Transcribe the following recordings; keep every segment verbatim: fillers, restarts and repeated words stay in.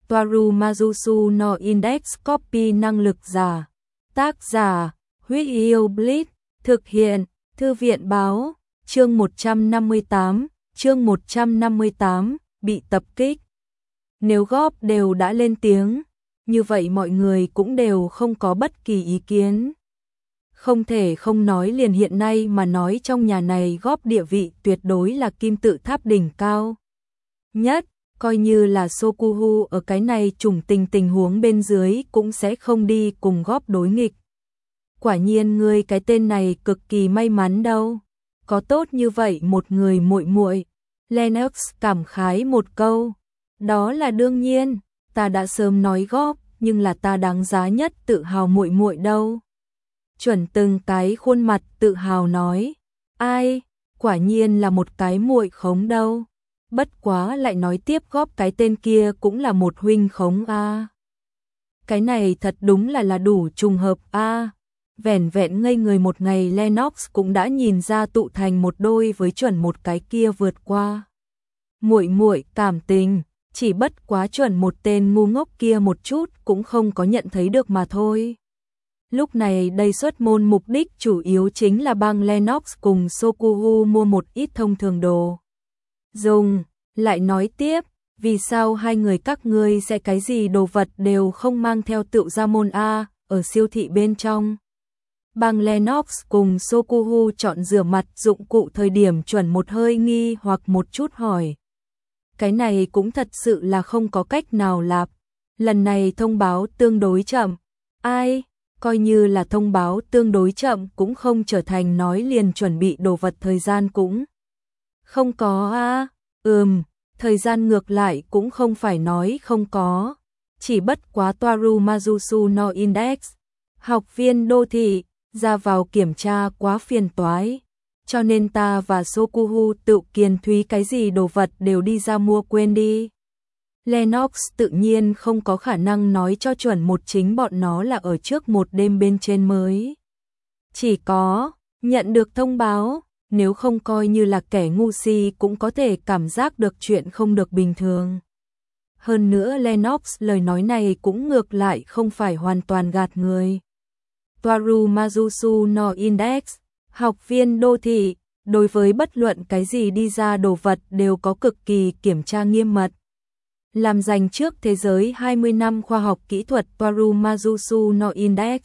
Toaru Mazusu no Index Copy năng lực giả. Tác giả, Huyết Yêu Blitz, thực hiện, Thư viện báo, chương một trăm năm mươi tám, chương một trăm năm mươi tám, bị tập kích. Nếu góp đều đã lên tiếng, như vậy mọi người cũng đều không có bất kỳ ý kiến. Không thể không nói liền hiện nay mà nói trong nhà này góp địa vị tuyệt đối là kim tự tháp đỉnh cao nhất, coi như là Sokuhu ở cái này trùng tình tình huống bên dưới cũng sẽ không đi cùng góp đối nghịch. Quả nhiên ngươi cái tên này cực kỳ may mắn đâu, có tốt như vậy một người muội muội. Lennox cảm khái một câu, đó là đương nhiên, ta đã sớm nói góp, nhưng là ta đáng giá nhất tự hào muội muội đâu. Chuẩn từng cái khuôn mặt tự hào nói, ai, quả nhiên là một cái muội khống đâu. Bất quá lại nói tiếp góp cái tên kia cũng là một huynh khống a. À. Cái này thật đúng là là đủ trùng hợp a. À. Vẻn vẹn ngây người một ngày Lennox cũng đã nhìn ra tụ thành một đôi với chuẩn một cái kia vượt qua. Muội muội cảm tình, chỉ bất quá chuẩn một tên ngu ngốc kia một chút cũng không có nhận thấy được mà thôi. Lúc này đây xuất môn mục đích chủ yếu chính là bang Lennox cùng Sokuhu mua một ít thông thường đồ dùng. Lại nói tiếp, vì sao hai người các ngươi sẽ cái gì đồ vật đều không mang theo tựu ra môn A, ở siêu thị bên trong. Bang Lennox cùng Sokuhu chọn rửa mặt dụng cụ thời điểm chuẩn một hơi nghi hoặc một chút hỏi. Cái này cũng thật sự là không có cách nào lạp. Lần này thông báo tương đối chậm. Ai, coi như là thông báo tương đối chậm cũng không trở thành nói liền chuẩn bị đồ vật thời gian cũng không có a. À. Ừm, thời gian ngược lại cũng không phải nói không có. Chỉ bất quá Toaru Mazusu no Index, học viên đô thị, ra vào kiểm tra quá phiền toái. Cho nên ta và Sokuhu tự kiên thúy cái gì đồ vật đều đi ra mua quên đi. Lennox tự nhiên không có khả năng nói cho chuẩn một chính bọn nó là ở trước một đêm bên trên mới. Chỉ có, nhận được thông báo, nếu không coi như là kẻ ngu si cũng có thể cảm giác được chuyện không được bình thường. Hơn nữa Lennox lời nói này cũng ngược lại không phải hoàn toàn gạt người. Toaru Mazusu no Index, học viên đô thị, đối với bất luận cái gì đi ra đồ vật đều có cực kỳ kiểm tra nghiêm mật. Làm dành trước thế giới hai mươi năm khoa học kỹ thuật Toaru Mazusu no Index.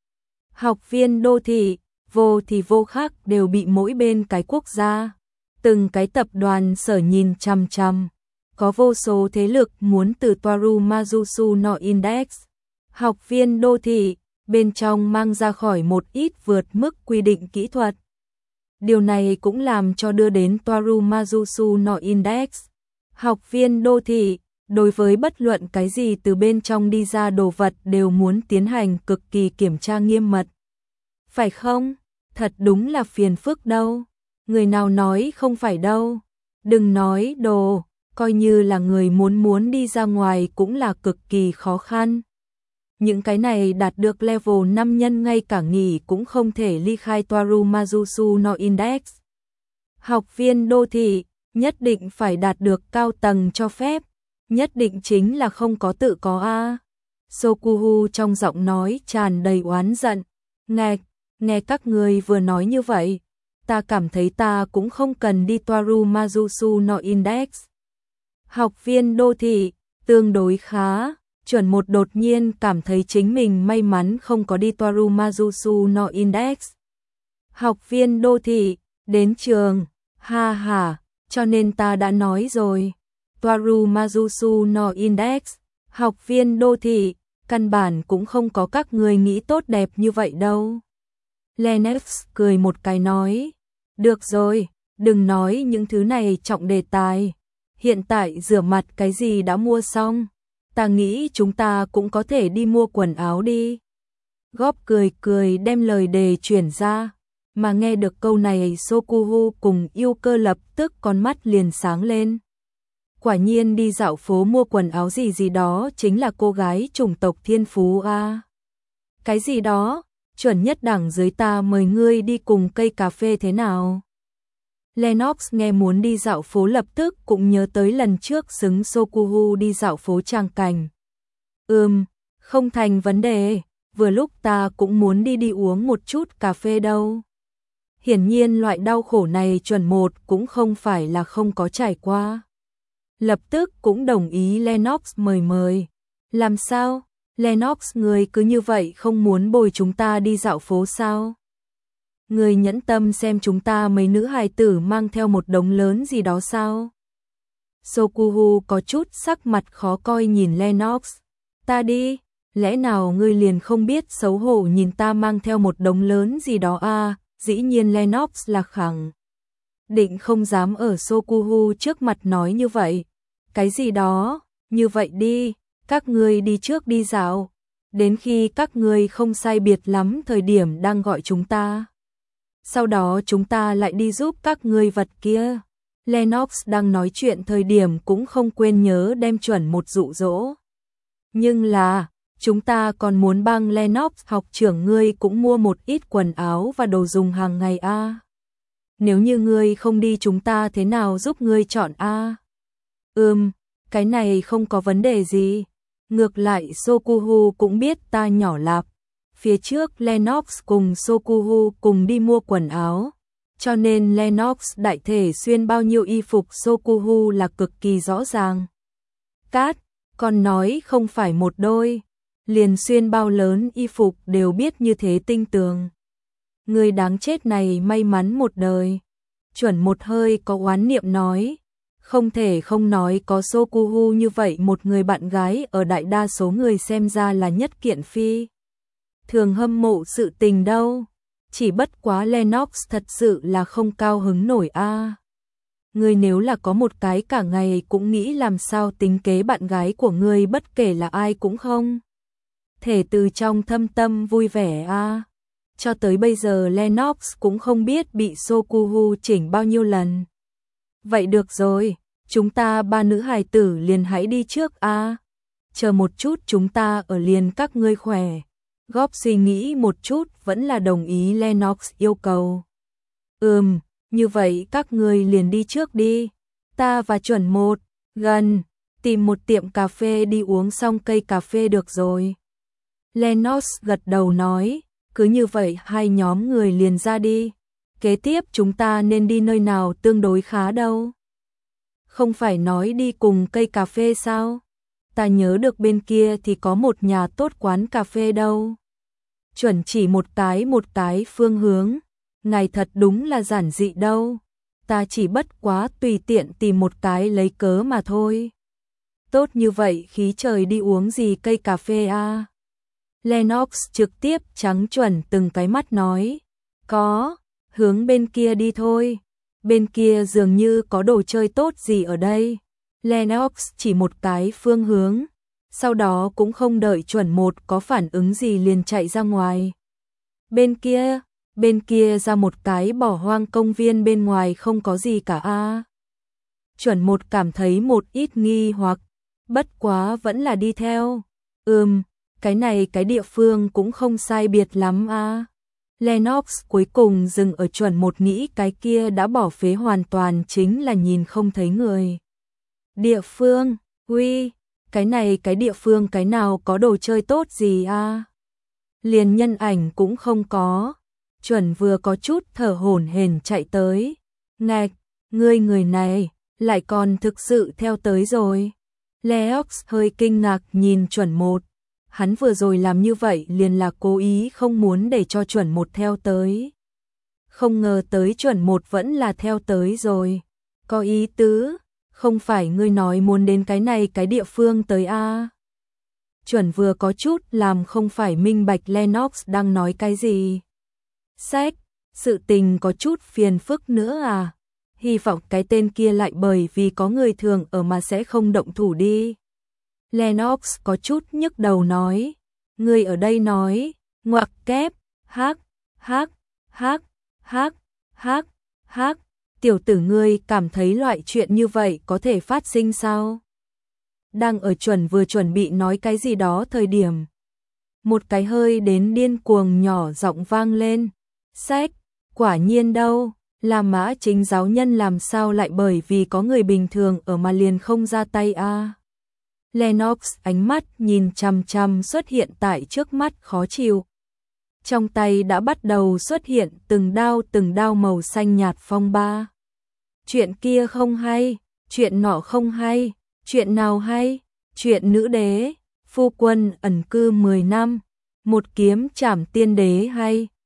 Học viên đô thị, vô thì vô khác đều bị mỗi bên cái quốc gia, từng cái tập đoàn sở nhìn chằm chằm. Có vô số thế lực muốn từ Toaru Mazusu no Index. Học viên đô thị, bên trong mang ra khỏi một ít vượt mức quy định kỹ thuật. Điều này cũng làm cho đưa đến Toaru Mazusu no Index. Học viên đô thị, đối với bất luận cái gì từ bên trong đi ra đồ vật đều muốn tiến hành cực kỳ kiểm tra nghiêm mật. Phải không? Thật đúng là phiền phức đâu. Người nào nói không phải đâu. Đừng nói đồ, coi như là người muốn muốn đi ra ngoài cũng là cực kỳ khó khăn. Những cái này đạt được level năm nhân ngay cả nghỉ cũng không thể ly khai Toaru Mazusu no Index. Học viên đô thị, nhất định phải đạt được cao tầng cho phép. Nhất định chính là không có tự có a. Sokuhu trong giọng nói tràn đầy oán giận. Nghe, nghe các người vừa nói như vậy, ta cảm thấy ta cũng không cần đi Toaru Mazusu no Index. Học viên đô thị, tương đối khá, chuẩn một đột nhiên cảm thấy chính mình may mắn không có đi Toaru Mazusu no Index. Học viên đô thị, đến trường, ha ha, cho nên ta đã nói rồi. Toaru Mazusu no Index, học viên đô thị, căn bản cũng không có các người nghĩ tốt đẹp như vậy đâu. Lennox cười một cái nói, được rồi, đừng nói những thứ này trọng đề tài. Hiện tại rửa mặt cái gì đã mua xong, ta nghĩ chúng ta cũng có thể đi mua quần áo đi. Góp cười cười đem lời đề chuyển ra, mà nghe được câu này Sokuhu cùng yêu cơ lập tức con mắt liền sáng lên. Quả nhiên đi dạo phố mua quần áo gì gì đó chính là cô gái chủng tộc thiên phú a. À. Cái gì đó, chuẩn nhất đẳng dưới ta mời ngươi đi cùng cây cà phê thế nào? Lennox nghe muốn đi dạo phố lập tức cũng nhớ tới lần trước xứng Sokuhu đi dạo phố tràng cảnh. Ừm, không thành vấn đề, vừa lúc ta cũng muốn đi đi uống một chút cà phê đâu. Hiển nhiên loại đau khổ này chuẩn một cũng không phải là không có trải qua. Lập tức cũng đồng ý Lennox mời mời. Làm sao? Lennox người cứ như vậy không muốn bồi chúng ta đi dạo phố sao? Người nhẫn tâm xem chúng ta mấy nữ hài tử mang theo một đống lớn gì đó sao? Sokuhu có chút sắc mặt khó coi nhìn Lennox. Ta đi, lẽ nào ngươi liền không biết xấu hổ nhìn ta mang theo một đống lớn gì đó à? Dĩ nhiên Lennox là khẳng định không dám ở Sokuhu trước mặt nói như vậy. Cái gì đó, như vậy đi, các ngươi đi trước đi dạo, đến khi các ngươi không sai biệt lắm thời điểm đang gọi chúng ta. Sau đó chúng ta lại đi giúp các ngươi vật kia. Lennox đang nói chuyện thời điểm cũng không quên nhớ đem chuẩn một dụ dỗ. Nhưng là, chúng ta còn muốn băng Lennox học trưởng ngươi cũng mua một ít quần áo và đồ dùng hàng ngày a. À. Nếu như ngươi không đi chúng ta thế nào giúp ngươi chọn a? À? Ừm, cái này không có vấn đề gì. Ngược lại Sokuhu cũng biết ta nhỏ lạp. Phía trước Lennox cùng Sokuhu cùng đi mua quần áo, cho nên Lennox đại thể xuyên bao nhiêu y phục Sokuhu là cực kỳ rõ ràng. Cát, còn nói không phải một đôi, liền xuyên bao lớn y phục đều biết như thế tinh tường. Người đáng chết này may mắn một đời. Chuẩn một hơi có oán niệm nói, không thể không nói có Sokuhu như vậy một người bạn gái ở đại đa số người xem ra là nhất kiện phi. Thường hâm mộ sự tình đâu, chỉ bất quá Lennox thật sự là không cao hứng nổi a. À. Ngươi nếu là có một cái cả ngày cũng nghĩ làm sao tính kế bạn gái của ngươi bất kể là ai cũng không thể từ trong thâm tâm vui vẻ a. À. Cho tới bây giờ Lennox cũng không biết bị Sokuhu chỉnh bao nhiêu lần. Vậy được rồi, chúng ta ba nữ hài tử liền hãy đi trước a. À. Chờ một chút chúng ta ở liền các ngươi khỏe. Góp suy nghĩ một chút vẫn là đồng ý Lennox yêu cầu. Ừm, như vậy các ngươi liền đi trước đi. Ta và chuẩn một, gần, tìm một tiệm cà phê đi uống xong cây cà phê được rồi. Lennox gật đầu nói, cứ như vậy hai nhóm người liền ra đi. Kế tiếp chúng ta nên đi nơi nào tương đối khá đâu. Không phải nói đi cùng cây cà phê sao? Ta nhớ được bên kia thì có một nhà tốt quán cà phê đâu. Chuẩn chỉ một cái một cái phương hướng. Ngài thật đúng là giản dị đâu. Ta chỉ bất quá tùy tiện tìm một cái lấy cớ mà thôi. Tốt như vậy khí trời đi uống gì cây cà phê a? À? Lennox trực tiếp trắng chuẩn từng cái mắt nói. Có, hướng bên kia đi thôi. Bên kia dường như có đồ chơi tốt gì ở đây. Lennox chỉ một cái phương hướng. Sau đó cũng không đợi chuẩn một có phản ứng gì liền chạy ra ngoài. Bên kia, bên kia ra một cái bỏ hoang công viên bên ngoài không có gì cả a. À. Chuẩn một cảm thấy một ít nghi hoặc, bất quá vẫn là đi theo. Ừm, cái này cái địa phương cũng không sai biệt lắm a. À. Lennox cuối cùng dừng ở chuẩn một nghĩ cái kia đã bỏ phế hoàn toàn chính là nhìn không thấy người. Địa phương, uy, cái này cái địa phương cái nào có đồ chơi tốt gì a? À? Liền nhân ảnh cũng không có. Chuẩn vừa có chút thở hổn hển chạy tới. Ngạch, ngươi người này, lại còn thực sự theo tới rồi. Lennox hơi kinh ngạc nhìn chuẩn một. Hắn vừa rồi làm như vậy liền là cố ý không muốn để cho chuẩn một theo tới. Không ngờ tới chuẩn một vẫn là theo tới rồi. Có ý tứ, không phải ngươi nói muốn đến cái này cái địa phương tới a? À? Chuẩn vừa có chút làm không phải minh bạch Lennox đang nói cái gì. Sách, sự tình có chút phiền phức nữa à? Hy vọng cái tên kia lại bởi vì có người thường ở mà sẽ không động thủ đi. Lennox có chút nhức đầu nói. Người ở đây nói, ngoặc kép, hắc, hắc, hắc, hắc, hắc, hắc. Tiểu tử ngươi cảm thấy loại chuyện như vậy có thể phát sinh sao? Đang ở chuẩn vừa chuẩn bị nói cái gì đó thời điểm. Một cái hơi đến điên cuồng nhỏ giọng vang lên. Sách, quả nhiên đâu, La Mã Chính giáo nhân làm sao lại bởi vì có người bình thường ở mà liền không ra tay a? À? Lennox ánh mắt nhìn chằm chằm xuất hiện tại trước mắt khó chịu. Trong tay đã bắt đầu xuất hiện từng đao từng đao màu xanh nhạt phong ba. Chuyện kia không hay, chuyện nọ không hay, chuyện nào hay, chuyện nữ đế, phu quân ẩn cư mười năm, một kiếm trảm tiên đế hay.